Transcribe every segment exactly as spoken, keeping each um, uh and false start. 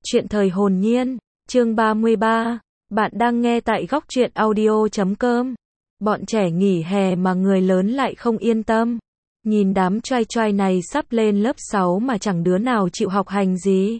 Chuyện thời hồn nhiên, chương ba mươi ba. Bạn đang nghe tại góc truyện audio chấm com. Bọn trẻ nghỉ hè mà người lớn lại không yên tâm. Nhìn đám trai trai này sắp lên lớp sáu mà chẳng đứa nào chịu học hành gì.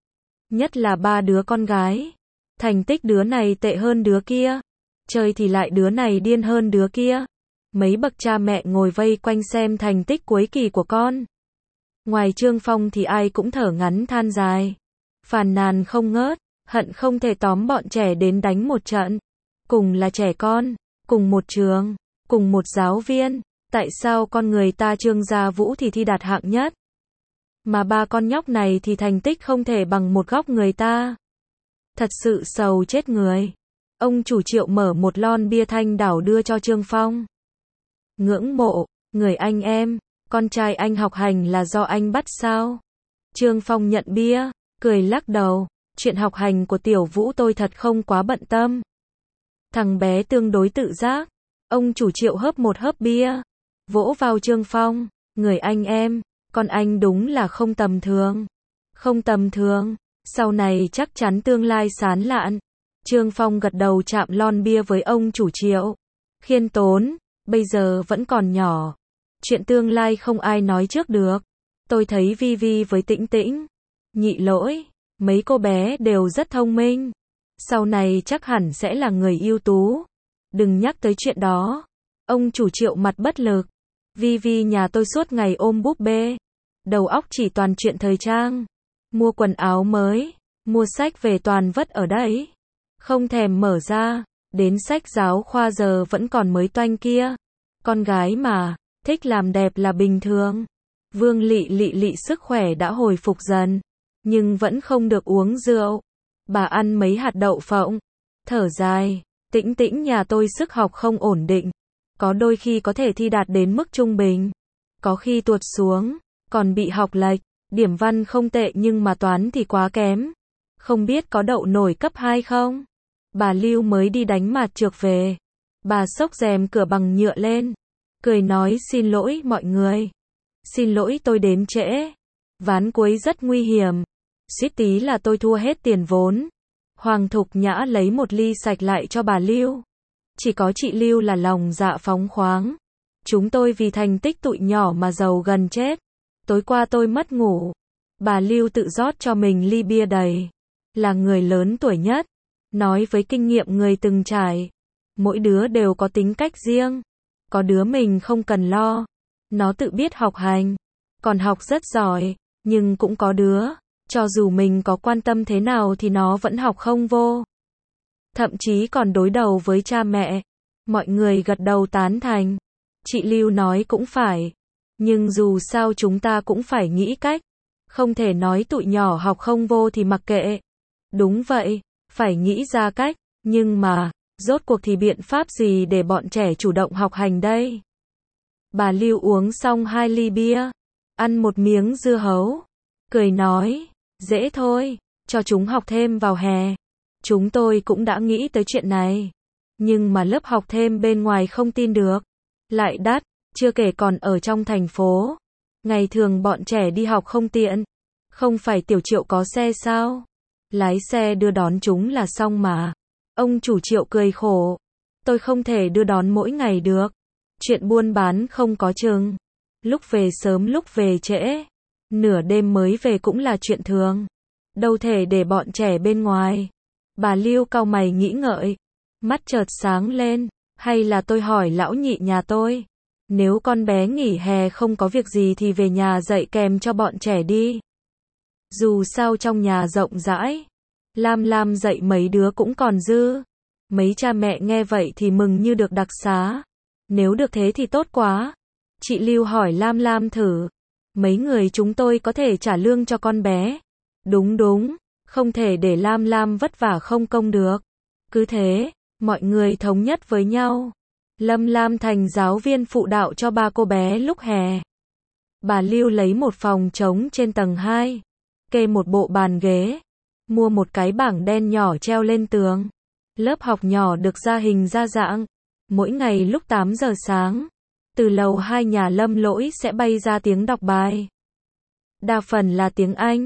Nhất là ba đứa con gái. Thành tích đứa này tệ hơn đứa kia. Chơi thì lại đứa này điên hơn đứa kia. Mấy bậc cha mẹ ngồi vây quanh xem thành tích cuối kỳ của con. Ngoài Trương Phong thì ai cũng thở ngắn than dài. Phàn nàn không ngớt, hận không thể tóm bọn trẻ đến đánh một trận. Cùng là trẻ con, cùng một trường, cùng một giáo viên, tại sao con người ta Trương Gia Vũ thì thi đạt hạng nhất, mà ba con nhóc này thì thành tích không thể bằng một góc người ta. Thật sự sầu chết người. Ông chủ Triệu mở một lon bia Thanh Đảo đưa cho Trương Phong. Ngưỡng mộ, người anh em, con trai anh học hành là do anh bắt sao? Trương Phong nhận bia, cười lắc đầu, chuyện học hành của Tiểu Vũ tôi thật không quá bận tâm. Thằng bé tương đối tự giác. Ông chủ Triệu hớp một hớp bia, vỗ vào Trương Phong, người anh em, con anh đúng là không tầm thường. Không tầm thường, sau này chắc chắn tương lai sáng lạn. Trương Phong gật đầu chạm lon bia với ông chủ Triệu. Khiêm tốn, bây giờ vẫn còn nhỏ. Chuyện tương lai không ai nói trước được. Tôi thấy Vi Vi với Tĩnh Tĩnh, Nhị Lỗi, mấy cô bé đều rất thông minh. Sau này chắc hẳn sẽ là người ưu tú. Đừng nhắc tới chuyện đó. Ông chủ Triệu mặt bất lực. Vi Vi nhà tôi suốt ngày ôm búp bê. Đầu óc chỉ toàn chuyện thời trang. Mua quần áo mới, mua sách về toàn vất ở đấy. Không thèm mở ra, đến sách giáo khoa giờ vẫn còn mới toanh kia. Con gái mà, thích làm đẹp là bình thường. Vương Lị Lị Lị sức khỏe đã hồi phục dần, nhưng vẫn không được uống rượu. Bà ăn mấy hạt đậu phộng, thở dài, Tĩnh Tĩnh nhà tôi sức học không ổn định. Có đôi khi có thể thi đạt đến mức trung bình, có khi tuột xuống, còn bị học lệch. Điểm văn không tệ nhưng mà toán thì quá kém. Không biết có đậu nổi cấp hai không? Bà Lưu mới đi đánh mạt trược về. Bà xốc rèm cửa bằng nhựa lên, cười nói xin lỗi mọi người. Xin lỗi tôi đến trễ. Ván cuối rất nguy hiểm. Suýt tí là tôi thua hết tiền vốn. Hoàng Thục Nhã lấy một ly sạch lại cho bà Lưu. Chỉ có chị Lưu là lòng dạ phóng khoáng. Chúng tôi vì thành tích tụi nhỏ mà giàu gần chết. Tối qua tôi mất ngủ. Bà Lưu tự rót cho mình ly bia đầy. Là người lớn tuổi nhất, nói với kinh nghiệm người từng trải. Mỗi đứa đều có tính cách riêng. Có đứa mình không cần lo. Nó tự biết học hành. Còn học rất giỏi. Nhưng cũng có đứa, cho dù mình có quan tâm thế nào thì nó vẫn học không vô. Thậm chí còn đối đầu với cha mẹ. Mọi người gật đầu tán thành. Chị Lưu nói cũng phải. Nhưng dù sao chúng ta cũng phải nghĩ cách. Không thể nói tụi nhỏ học không vô thì mặc kệ. Đúng vậy, phải nghĩ ra cách. Nhưng mà, rốt cuộc thì biện pháp gì để bọn trẻ chủ động học hành đây? Bà Lưu uống xong hai ly bia, ăn một miếng dưa hấu, cười nói, dễ thôi, cho chúng học thêm vào hè. Chúng tôi cũng đã nghĩ tới chuyện này. Nhưng mà lớp học thêm bên ngoài không tin được. Lại đắt, chưa kể còn ở trong thành phố. Ngày thường bọn trẻ đi học không tiện. Không phải Tiểu Triệu có xe sao? Lái xe đưa đón chúng là xong mà. Ông chủ Triệu cười khổ. Tôi không thể đưa đón mỗi ngày được. Chuyện buôn bán không có chừng. Lúc về sớm lúc về trễ. Nửa đêm mới về cũng là chuyện thường. Đâu thể để bọn trẻ bên ngoài. Bà Lưu cau mày nghĩ ngợi. Mắt chợt sáng lên. Hay là tôi hỏi lão nhị nhà tôi. Nếu con bé nghỉ hè không có việc gì thì về nhà dạy kèm cho bọn trẻ đi. Dù sao trong nhà rộng rãi. Lam Lam dạy mấy đứa cũng còn dư. Mấy cha mẹ nghe vậy thì mừng như được đặc xá. Nếu được thế thì tốt quá. Chị Lưu hỏi Lam Lam thử. Mấy người chúng tôi có thể trả lương cho con bé. Đúng đúng, không thể để Lam Lam vất vả không công được. Cứ thế, mọi người thống nhất với nhau. Lâm Lam thành giáo viên phụ đạo cho ba cô bé lúc hè. Bà Lưu lấy một phòng trống trên tầng hai. Kê một bộ bàn ghế. Mua một cái bảng đen nhỏ treo lên tường. Lớp học nhỏ được ra hình ra dạng. Mỗi ngày lúc tám giờ sáng, từ lầu hai nhà Lâm Lỗi sẽ bay ra tiếng đọc bài. Đa phần là tiếng Anh.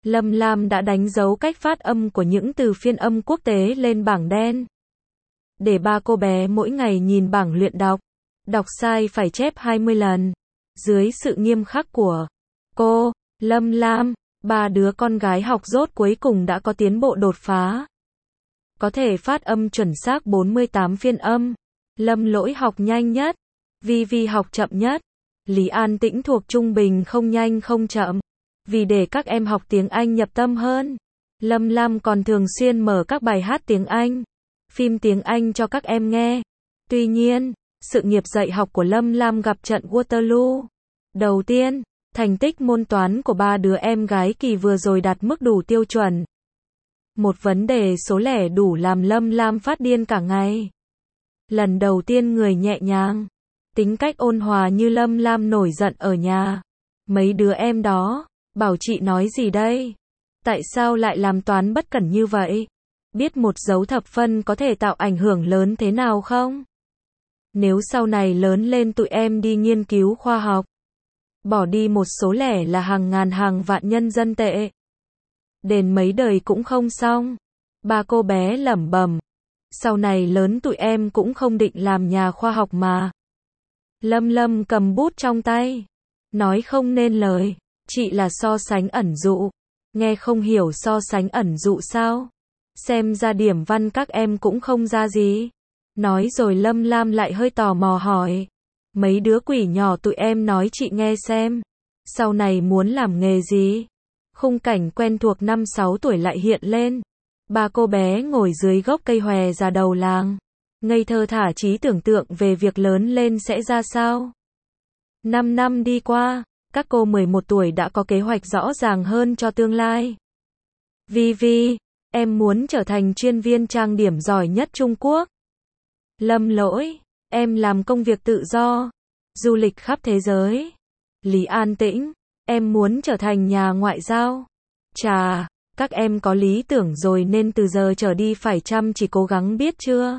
Lâm Lam đã đánh dấu cách phát âm của những từ phiên âm quốc tế lên bảng đen. Để ba cô bé mỗi ngày nhìn bảng luyện đọc. Đọc sai phải chép hai mươi lần. Dưới sự nghiêm khắc của cô, Lâm Lam, ba đứa con gái học rốt cuối cùng đã có tiến bộ đột phá. Có thể phát âm chuẩn xác bốn mươi tám phiên âm. Lâm Lỗi học nhanh nhất. Vi Vi học chậm nhất. Lý An Tĩnh thuộc trung bình không nhanh không chậm. Vì để các em học tiếng Anh nhập tâm hơn, Lâm Lam còn thường xuyên mở các bài hát tiếng Anh, phim tiếng Anh cho các em nghe. Tuy nhiên, sự nghiệp dạy học của Lâm Lam gặp trận Waterloo. Đầu tiên, thành tích môn toán của ba đứa em gái kỳ vừa rồi đạt mức đủ tiêu chuẩn. Một vấn đề số lẻ đủ làm Lâm Lam phát điên cả ngày. Lần đầu tiên người nhẹ nhàng, tính cách ôn hòa như Lâm Lam nổi giận ở nhà. Mấy đứa em đó, bảo chị nói gì đây? Tại sao lại làm toán bất cẩn như vậy? Biết một dấu thập phân có thể tạo ảnh hưởng lớn thế nào không? Nếu sau này lớn lên tụi em đi nghiên cứu khoa học, bỏ đi một số lẻ là hàng ngàn hàng vạn nhân dân tệ. Đền mấy đời cũng không xong. Ba cô bé lẩm bẩm. Sau này lớn tụi em cũng không định làm nhà khoa học mà. Lâm Lâm cầm bút trong tay. Nói không nên lời. Chị là so sánh ẩn dụ. Nghe không hiểu so sánh ẩn dụ sao? Xem ra điểm văn các em cũng không ra gì. Nói rồi Lâm Lam lại hơi tò mò hỏi. Mấy đứa quỷ nhỏ tụi em nói chị nghe xem. Sau này muốn làm nghề gì? Khung cảnh quen thuộc năm sáu tuổi lại hiện lên. Ba cô bé ngồi dưới gốc cây hòe già đầu làng. Ngây thơ thả trí tưởng tượng về việc lớn lên sẽ ra sao. Năm năm đi qua, các cô mười một tuổi đã có kế hoạch rõ ràng hơn cho tương lai. Vi Vi, em muốn trở thành chuyên viên trang điểm giỏi nhất Trung Quốc. Lâm Lỗi, em làm công việc tự do, du lịch khắp thế giới. Lý An Tĩnh, em muốn trở thành nhà ngoại giao. Chà, các em có lý tưởng rồi nên từ giờ trở đi phải chăm chỉ cố gắng biết chưa?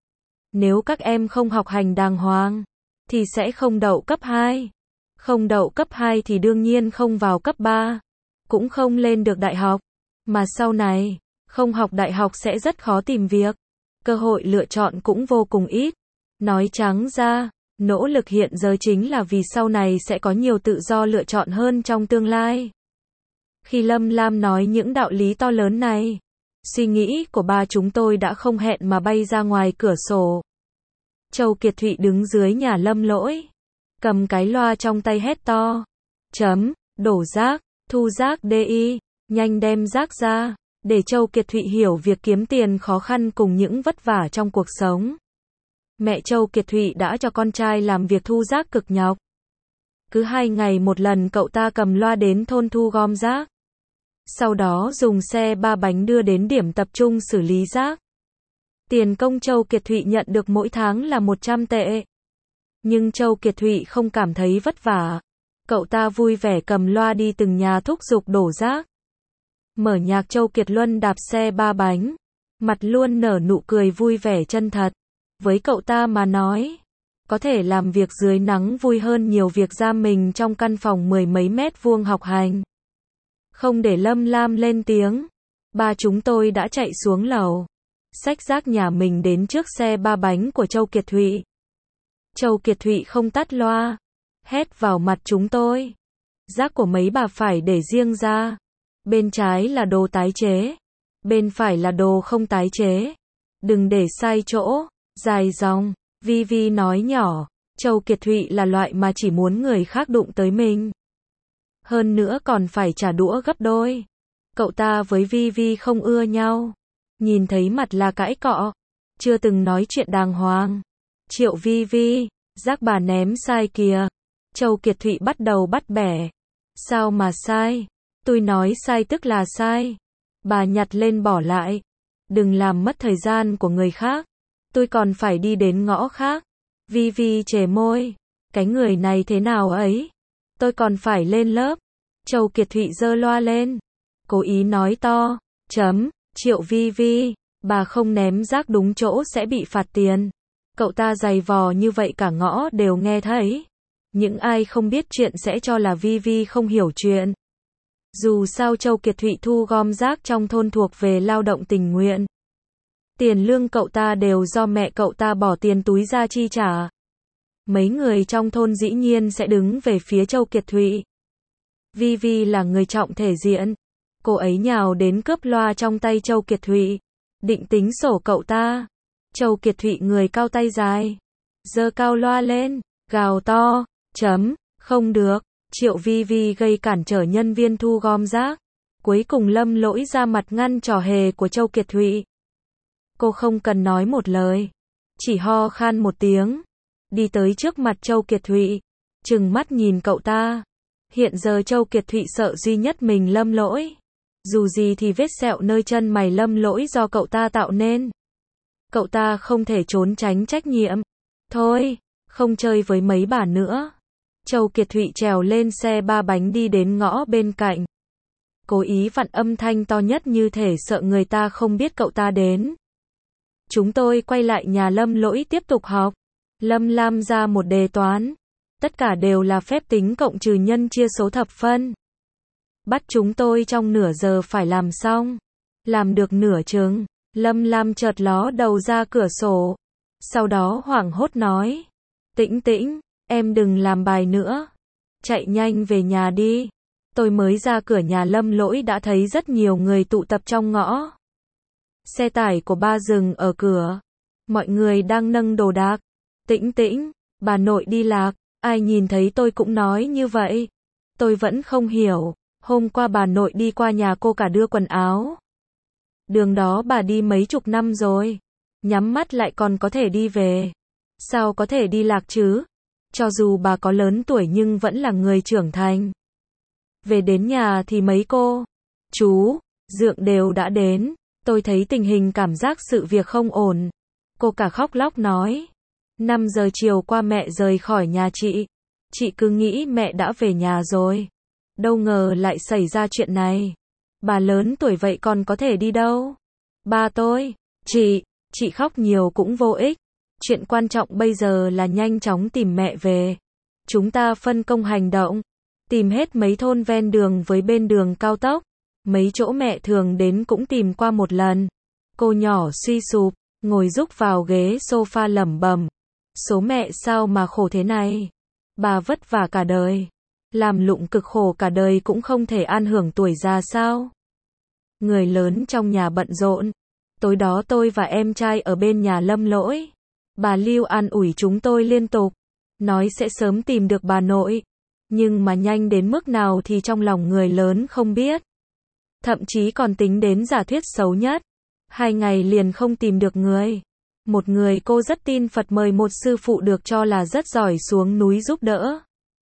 Nếu các em không học hành đàng hoàng, thì sẽ không đậu cấp hai. Không đậu cấp hai thì đương nhiên không vào cấp ba, cũng không lên được đại học. Mà sau này, không học đại học sẽ rất khó tìm việc. Cơ hội lựa chọn cũng vô cùng ít. Nói trắng ra, nỗ lực hiện giờ chính là vì sau này sẽ có nhiều tự do lựa chọn hơn trong tương lai. Khi Lâm Lam nói những đạo lý to lớn này, suy nghĩ của ba chúng tôi đã không hẹn mà bay ra ngoài cửa sổ. Châu Kiệt Thụy đứng dưới nhà Lâm Lỗi, cầm cái loa trong tay hét to. Chấm, đổ rác, thu rác đi, nhanh đem rác ra, để Châu Kiệt Thụy hiểu việc kiếm tiền khó khăn cùng những vất vả trong cuộc sống. Mẹ Châu Kiệt Thụy đã cho con trai làm việc thu rác cực nhọc. Cứ hai ngày một lần cậu ta cầm loa đến thôn thu gom rác. Sau đó dùng xe ba bánh đưa đến điểm tập trung xử lý rác. Tiền công Châu Kiệt Thụy nhận được mỗi tháng là một trăm tệ. Nhưng Châu Kiệt Thụy không cảm thấy vất vả. Cậu ta vui vẻ cầm loa đi từng nhà thúc giục đổ rác. Mở nhạc Châu Kiệt Luân đạp xe ba bánh. Mặt luôn nở nụ cười vui vẻ chân thật. Với cậu ta mà nói, có thể làm việc dưới nắng vui hơn nhiều việc giam mình trong căn phòng mười mấy mét vuông học hành. Không để Lâm Lam lên tiếng, ba chúng tôi đã chạy xuống lầu, xách rác nhà mình đến trước xe ba bánh của Châu Kiệt Thụy. Châu Kiệt Thụy không tắt loa, hét vào mặt chúng tôi. Rác của mấy bà phải để riêng ra. Bên trái là đồ tái chế, bên phải là đồ không tái chế. Đừng để sai chỗ. Dài dòng, Vi Vi nói nhỏ, Châu Kiệt Thụy là loại mà chỉ muốn người khác đụng tới mình. Hơn nữa còn phải trả đũa gấp đôi. Cậu ta với Vi Vi không ưa nhau. Nhìn thấy mặt là cãi cọ. Chưa từng nói chuyện đàng hoàng. Triệu Vi Vi, rác bà ném sai kìa. Châu Kiệt Thụy bắt đầu bắt bẻ. Sao mà sai? Tôi nói sai tức là sai. Bà nhặt lên bỏ lại. Đừng làm mất thời gian của người khác. Tôi còn phải đi đến ngõ khác. Vi Vi chề môi. Cái người này thế nào ấy? Tôi còn phải lên lớp. Châu Kiệt Thụy giơ loa lên. Cố ý nói to. Chấm, Triệu Vi Vi. Bà không ném rác đúng chỗ sẽ bị phạt tiền. Cậu ta giày vò như vậy cả ngõ đều nghe thấy. Những ai không biết chuyện sẽ cho là Vi Vi không hiểu chuyện. Dù sao Châu Kiệt Thụy thu gom rác trong thôn thuộc về lao động tình nguyện. Tiền lương cậu ta đều do mẹ cậu ta bỏ tiền túi ra chi trả. Mấy người trong thôn dĩ nhiên sẽ đứng về phía Châu Kiệt Thụy. Vi Vi là người trọng thể diện. Cô ấy nhào đến cướp loa trong tay Châu Kiệt Thụy. Định tính sổ cậu ta. Châu Kiệt Thụy người cao tay dài. Giơ cao loa lên. Gào to. Chấm. Không được. Triệu Vi Vi gây cản trở nhân viên thu gom rác. Cuối cùng Lâm Lỗi ra mặt ngăn trò hề của Châu Kiệt Thụy. Cô không cần nói một lời. Chỉ ho khan một tiếng. Đi tới trước mặt Châu Kiệt Thụy. Trừng mắt nhìn cậu ta. Hiện giờ Châu Kiệt Thụy sợ duy nhất mình Lâm Lỗi. Dù gì thì vết sẹo nơi chân mày Lâm Lỗi do cậu ta tạo nên. Cậu ta không thể trốn tránh trách nhiệm. Thôi, không chơi với mấy bà nữa. Châu Kiệt Thụy trèo lên xe ba bánh đi đến ngõ bên cạnh. Cố ý vặn âm thanh to nhất như thể sợ người ta không biết cậu ta đến. Chúng tôi quay lại nhà Lâm Lỗi tiếp tục học. Lâm Lam ra một đề toán. Tất cả đều là phép tính cộng trừ nhân chia số thập phân. Bắt chúng tôi trong nửa giờ phải làm xong. Làm được nửa chừng, Lâm Lam chợt ló đầu ra cửa sổ. Sau đó hoảng hốt nói. Tĩnh Tĩnh, em đừng làm bài nữa. Chạy nhanh về nhà đi. Tôi mới ra cửa nhà Lâm Lỗi đã thấy rất nhiều người tụ tập trong ngõ. Xe tải của ba dừng ở cửa. Mọi người đang nâng đồ đạc. Tĩnh Tĩnh, bà nội đi lạc. Ai nhìn thấy tôi cũng nói như vậy. Tôi vẫn không hiểu. Hôm qua bà nội đi qua nhà cô cả đưa quần áo. Đường đó bà đi mấy chục năm rồi. Nhắm mắt lại còn có thể đi về. Sao có thể đi lạc chứ? Cho dù bà có lớn tuổi nhưng vẫn là người trưởng thành. Về đến nhà thì mấy cô, chú, dượng đều đã đến. Tôi thấy tình hình cảm giác sự việc không ổn. Cô cả khóc lóc nói. năm giờ chiều qua mẹ rời khỏi nhà chị. Chị cứ nghĩ mẹ đã về nhà rồi. Đâu ngờ lại xảy ra chuyện này. Bà lớn tuổi vậy còn có thể đi đâu? Ba tôi, chị, chị khóc nhiều cũng vô ích. Chuyện quan trọng bây giờ là nhanh chóng tìm mẹ về. Chúng ta phân công hành động. Tìm hết mấy thôn ven đường với bên đường cao tốc. Mấy chỗ mẹ thường đến cũng tìm qua một lần. Cô nhỏ suy sụp, ngồi rúc vào ghế sofa lẩm bẩm. Số mẹ sao mà khổ thế này? Bà vất vả cả đời. Làm lụng cực khổ cả đời cũng không thể an hưởng tuổi già sao? Người lớn trong nhà bận rộn. Tối đó tôi và em trai ở bên nhà Lâm Lỗi. Bà Lưu an ủi chúng tôi liên tục. Nói sẽ sớm tìm được bà nội. Nhưng mà nhanh đến mức nào thì trong lòng người lớn không biết. Thậm chí còn tính đến giả thuyết xấu nhất. Hai ngày liền không tìm được người. Một người cô rất tin Phật mời một sư phụ được cho là rất giỏi xuống núi giúp đỡ.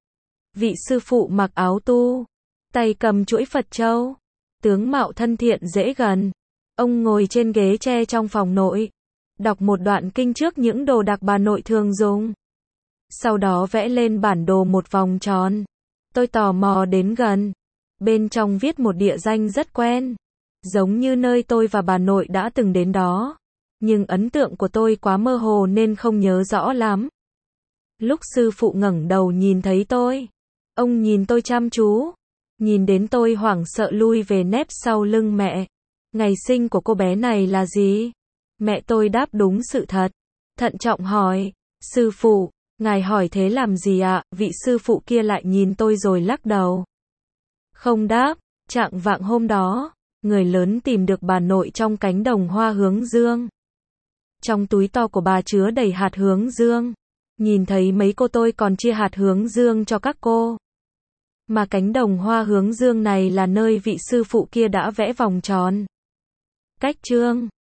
Vị sư phụ mặc áo tu, tay cầm chuỗi Phật châu, tướng mạo thân thiện dễ gần. Ông ngồi trên ghế tre trong phòng nội, đọc một đoạn kinh trước những đồ đạc bà nội thường dùng. Sau đó vẽ lên bản đồ một vòng tròn. Tôi tò mò đến gần. Bên trong viết một địa danh rất quen, giống như nơi tôi và bà nội đã từng đến đó. Nhưng ấn tượng của tôi quá mơ hồ nên không nhớ rõ lắm. Lúc sư phụ ngẩng đầu nhìn thấy tôi, ông nhìn tôi chăm chú, nhìn đến tôi hoảng sợ lui về nép sau lưng mẹ. Ngày sinh của cô bé này là gì? Mẹ tôi đáp đúng sự thật. Thận trọng hỏi, sư phụ, ngài hỏi thế làm gì ạ? Vị sư phụ kia lại nhìn tôi rồi lắc đầu. Không đáp. Trạng vạng hôm đó, người lớn tìm được bà nội trong cánh đồng hoa hướng dương. Trong túi to của bà chứa đầy hạt hướng dương. Nhìn thấy mấy cô tôi còn chia hạt hướng dương cho các cô. Mà cánh đồng hoa hướng dương này là nơi vị sư phụ kia đã vẽ vòng tròn. Cách chương